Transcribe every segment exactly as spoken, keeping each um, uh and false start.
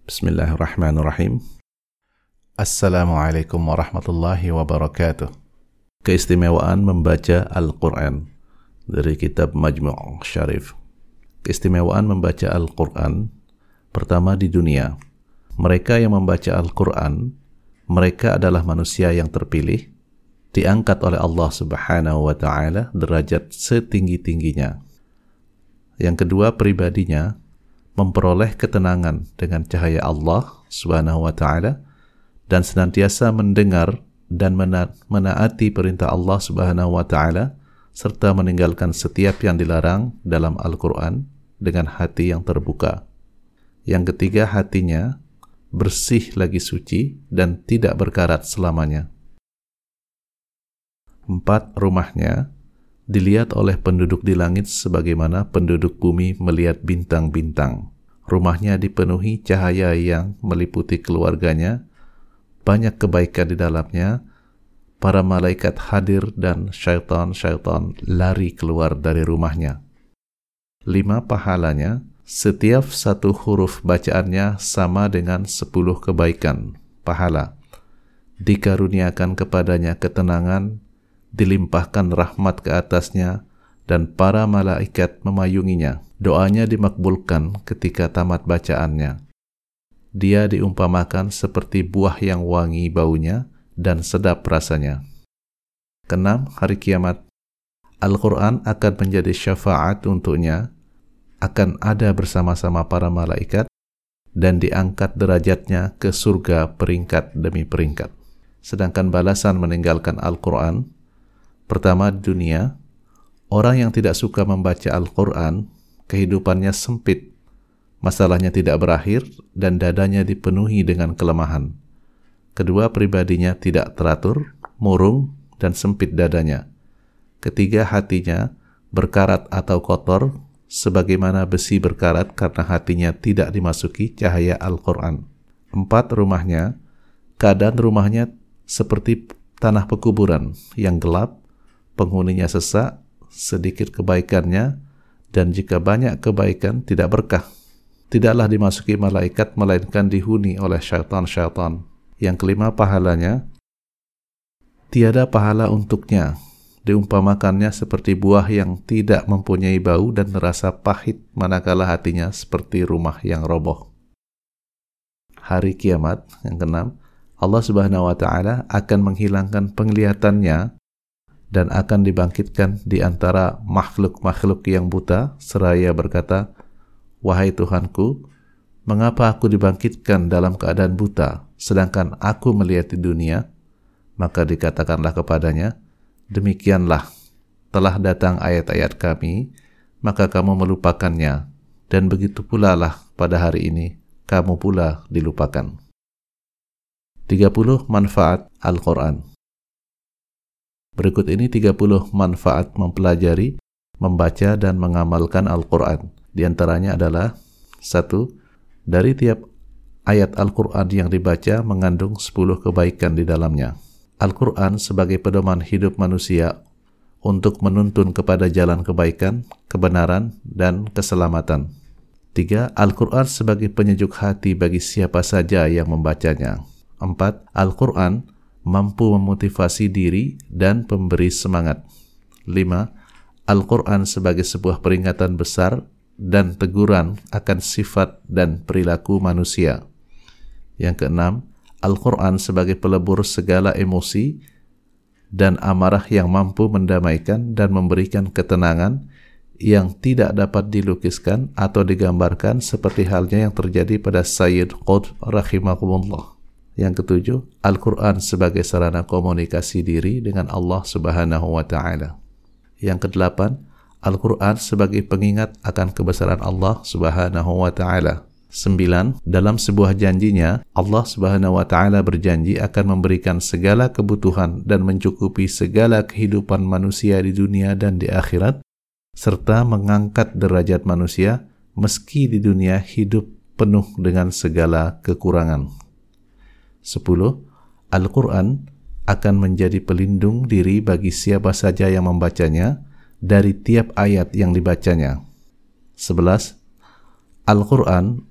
Bismillahirrahmanirrahim. Assalamualaikum warahmatullahi wabarakatuh. Keistimewaan membaca Al-Quran dari kitab Majmu' Syarif. Keistimewaan membaca Al-Quran, pertama di dunia. Mereka yang membaca Al-Quran, mereka adalah manusia yang terpilih, diangkat oleh Allah Subhanahu wa Ta'ala derajat setinggi-tingginya. Yang kedua, pribadinya memperoleh ketenangan dengan cahaya Allah Subhanahu wa Ta'ala dan senantiasa mendengar dan mena- menaati perintah Allah Subhanahu wa Ta'ala serta meninggalkan setiap yang dilarang dalam Al-Quran dengan hati yang terbuka. Yang ketiga, hatinya bersih lagi suci dan tidak berkarat selamanya. Empat, rumahnya dilihat oleh penduduk di langit sebagaimana penduduk bumi melihat bintang-bintang. Rumahnya dipenuhi cahaya yang meliputi keluarganya, banyak kebaikan di dalamnya, para malaikat hadir dan syaitan-syaitan lari keluar dari rumahnya. Lima, pahalanya, setiap satu huruf bacaannya sama dengan sepuluh kebaikan, pahala. Dikaruniakan kepadanya ketenangan, dilimpahkan rahmat ke atasnya, dan para malaikat memayunginya. Doanya dimakbulkan ketika tamat bacaannya. Dia diumpamakan seperti buah yang wangi baunya dan sedap rasanya. Keenam, hari kiamat, Al-Quran akan menjadi syafaat untuknya, akan ada bersama-sama para malaikat, dan diangkat derajatnya ke surga peringkat demi peringkat. Sedangkan balasan meninggalkan Al-Quran, pertama, di dunia, orang yang tidak suka membaca Al-Quran, kehidupannya sempit, masalahnya tidak berakhir, dan dadanya dipenuhi dengan kelemahan. Kedua, pribadinya tidak teratur, murung, dan sempit dadanya. Ketiga, hatinya berkarat atau kotor, sebagaimana besi berkarat karena hatinya tidak dimasuki cahaya Al-Quran. Empat, rumahnya, keadaan rumahnya seperti tanah pekuburan yang gelap, penghuninya sesak, sedikit kebaikannya, dan jika banyak kebaikan tidak berkah. Tidaklah dimasuki malaikat, melainkan dihuni oleh syaitan-syaitan. Yang kelima, pahalanya, tiada pahala untuknya. Diumpamakannya seperti buah yang tidak mempunyai bau dan rasa pahit, manakala hatinya seperti rumah yang roboh. Hari kiamat, yang keenam, Allah Subhanahu wa Ta'ala akan menghilangkan penglihatannya dan akan dibangkitkan di antara makhluk-makhluk yang buta, seraya berkata, "Wahai Tuhanku, mengapa aku dibangkitkan dalam keadaan buta, sedangkan aku melihat di dunia?" Maka dikatakanlah kepadanya, "Demikianlah, telah datang ayat-ayat kami, maka kamu melupakannya, dan begitu pula lah pada hari ini, kamu pula dilupakan." tiga puluh manfaat Al-Quran. Berikut ini tiga puluh manfaat mempelajari, membaca, dan mengamalkan Al-Quran. Di antaranya adalah satu. Dari tiap ayat Al-Quran yang dibaca mengandung sepuluh kebaikan di dalamnya. Al-Quran sebagai pedoman hidup manusia untuk menuntun kepada jalan kebaikan, kebenaran, dan keselamatan. Tiga. Al-Quran sebagai penyejuk hati bagi siapa saja yang membacanya. Empat. Al-Quran mampu memotivasi diri dan pemberi semangat. Lima. Al-Quran sebagai sebuah peringatan besar dan teguran akan sifat dan perilaku manusia. Yang keenam, Al-Quran sebagai pelebur segala emosi dan amarah yang mampu mendamaikan dan memberikan ketenangan yang tidak dapat dilukiskan atau digambarkan, seperti halnya yang terjadi pada Sayyid Qutb rahimahumullah. Yang ketujuh, Al-Quran sebagai sarana komunikasi diri dengan Allah Subhanahu wa Ta'ala. Yang kedelapan, Al-Quran sebagai pengingat akan kebesaran Allah Subhanahu wa Ta'ala. Sembilan, dalam sebuah janjinya, Allah Subhanahu wa Ta'ala berjanji akan memberikan segala kebutuhan dan mencukupi segala kehidupan manusia di dunia dan di akhirat, serta mengangkat derajat manusia meski di dunia hidup penuh dengan segala kekurangan. Sepuluh, Al-Quran akan menjadi pelindung diri bagi siapa saja yang membacanya dari tiap ayat yang dibacanya. Sebelas, Al-Quran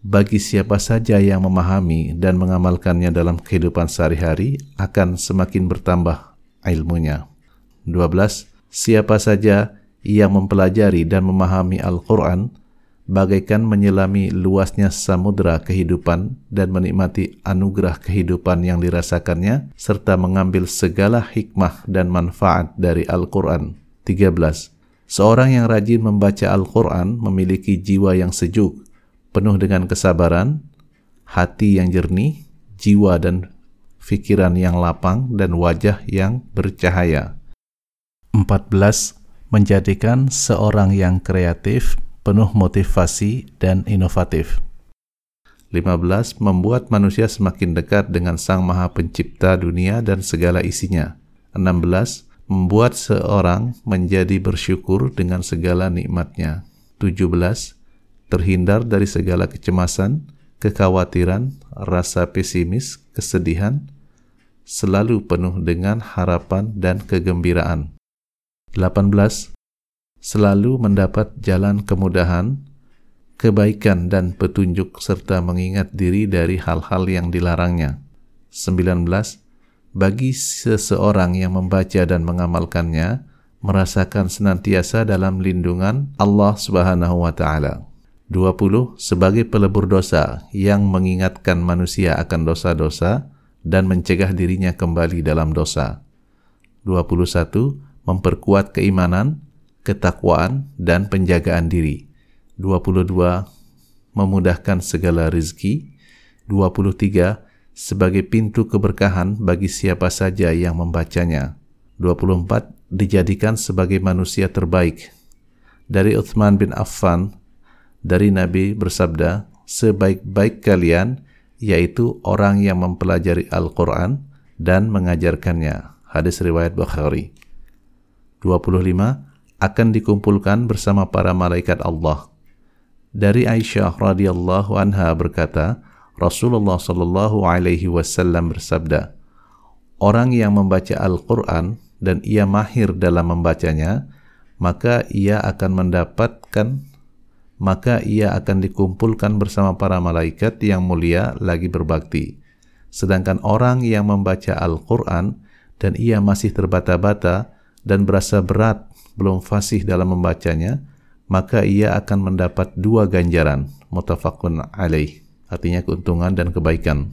bagi siapa saja yang memahami dan mengamalkannya dalam kehidupan sehari-hari akan semakin bertambah ilmunya. dua belas. Siapa saja yang mempelajari dan memahami Al-Quran bagaikan menyelami luasnya samudera kehidupan dan menikmati anugerah kehidupan yang dirasakannya serta mengambil segala hikmah dan manfaat dari Al-Quran. tiga belas. Seorang yang rajin membaca Al-Quran memiliki jiwa yang sejuk, penuh dengan kesabaran, hati yang jernih, jiwa dan fikiran yang lapang, dan wajah yang bercahaya. empat belas. Menjadikan seorang yang kreatif, penuh motivasi, dan inovatif. lima belas. Membuat manusia semakin dekat dengan Sang Maha Pencipta dunia dan segala isinya. enam belas. Membuat seorang menjadi bersyukur dengan segala nikmatnya. tujuh belas. Terhindar dari segala kecemasan, kekhawatiran, rasa pesimis, kesedihan, selalu penuh dengan harapan dan kegembiraan. delapan belas. Selalu mendapat jalan kemudahan, kebaikan dan petunjuk serta mengingat diri dari hal-hal yang dilarangnya. sembilan belas. Bagi seseorang yang membaca dan mengamalkannya, merasakan senantiasa dalam lindungan Allah Subhanahu wa Ta'ala. dua puluh. Sebagai pelebur dosa yang mengingatkan manusia akan dosa-dosa dan mencegah dirinya kembali dalam dosa. dua puluh satu. Memperkuat keimanan, ketakwaan, dan penjagaan diri. dua puluh dua. Memudahkan segala rezeki. dua puluh tiga. Sebagai pintu keberkahan bagi siapa saja yang membacanya. dua puluh empat. Dijadikan sebagai manusia terbaik. Dari Uthman bin Affan, dari Nabi bersabda, sebaik-baik kalian yaitu orang yang mempelajari Al-Quran dan mengajarkannya. Hadis riwayat Bukhari. dua puluh lima. Akan dikumpulkan bersama para malaikat Allah. Dari Aisyah radhiyallahu anha berkata, Rasulullah sallallahu alaihi wasallam bersabda, orang yang membaca Al-Quran dan ia mahir dalam membacanya, maka ia akan mendapatkan, maka ia akan dikumpulkan bersama para malaikat yang mulia lagi berbakti. Sedangkan orang yang membaca Al-Quran dan ia masih terbata-bata dan berasa berat, belum fasih dalam membacanya, maka ia akan mendapat dua ganjaran, muttafaqun alaih, artinya keuntungan dan kebaikan.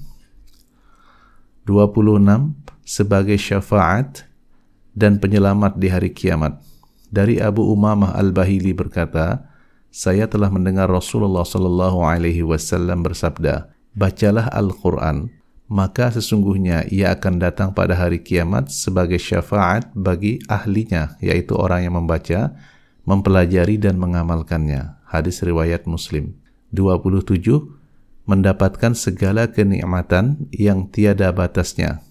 dua puluh enam. Sebagai syafaat dan penyelamat di hari kiamat. Dari Abu Umamah Al-Bahili berkata, saya telah mendengar Rasulullah sallallahu alaihi wasallam bersabda, bacalah Al-Quran, maka sesungguhnya ia akan datang pada hari kiamat sebagai syafaat bagi ahlinya, yaitu orang yang membaca, mempelajari dan mengamalkannya. Hadis riwayat Muslim. dua puluh tujuh. Mendapatkan segala kenikmatan yang tiada batasnya.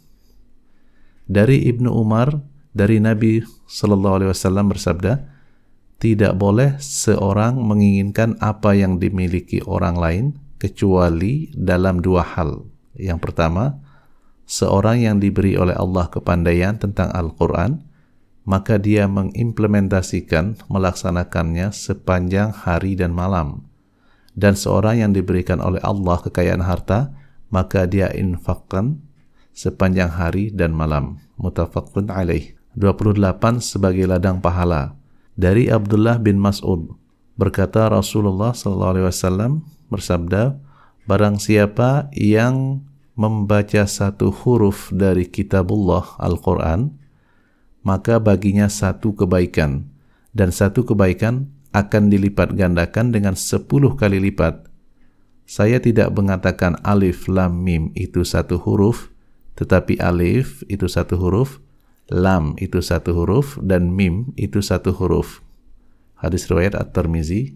Dari Ibnu Umar, dari Nabi sallallahu alaihi wasallam bersabda, tidak boleh seorang menginginkan apa yang dimiliki orang lain kecuali dalam dua hal. Yang pertama, seorang yang diberi oleh Allah kepandaian tentang Al-Quran, maka dia mengimplementasikan, melaksanakannya sepanjang hari dan malam. Dan seorang yang diberikan oleh Allah kekayaan harta, maka dia infakkan sepanjang hari dan malam. Muttafaqun alaih. dua puluh delapan. Sebagai ladang pahala. Dari Abdullah bin Mas'ud berkata, Rasulullah sallallahu alaihi wasallam bersabda, barang siapa yang membaca satu huruf dari kitabullah Al-Quran, maka baginya satu kebaikan, dan satu kebaikan akan dilipat gandakan dengan sepuluh kali lipat. Saya tidak mengatakan alif lam mim itu satu huruf, tetapi alif itu satu huruf, lam itu satu huruf, dan mim itu satu huruf. Hadis riwayat At-Tirmizi,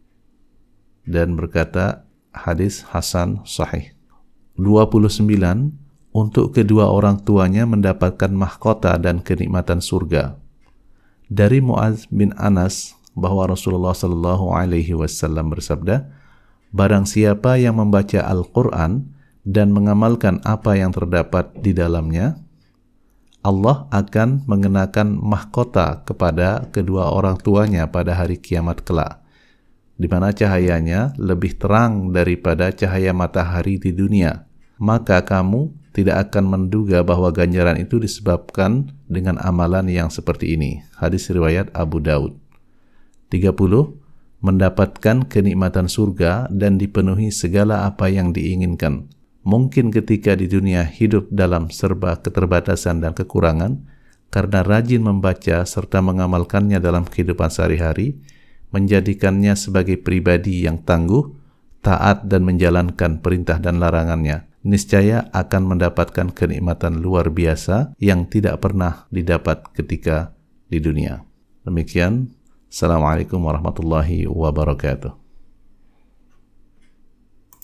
dan berkata hadis hasan sahih. dua puluh sembilan. Untuk kedua orang tuanya mendapatkan mahkota dan kenikmatan surga. Dari Mu'adz bin Anas bahwa Rasulullah sallallahu alaihi wasallam bersabda, barang siapa yang membaca Al-Quran dan mengamalkan apa yang terdapat di dalamnya, Allah akan mengenakan mahkota kepada kedua orang tuanya pada hari kiamat kelak. di mana cahayanya lebih terang daripada cahaya matahari di dunia. Maka kamu tidak akan menduga bahwa ganjaran itu disebabkan dengan amalan yang seperti ini. Hadis riwayat Abu Daud. tiga puluh. Mendapatkan kenikmatan surga dan dipenuhi segala apa yang diinginkan. Mungkin ketika di dunia hidup dalam serba keterbatasan dan kekurangan, karena rajin membaca serta mengamalkannya dalam kehidupan sehari-hari, menjadikannya sebagai pribadi yang tangguh, taat dan menjalankan perintah dan larangannya, niscaya akan mendapatkan kenikmatan luar biasa yang tidak pernah didapat ketika di dunia. Demikian, Assalamualaikum warahmatullahi wabarakatuh.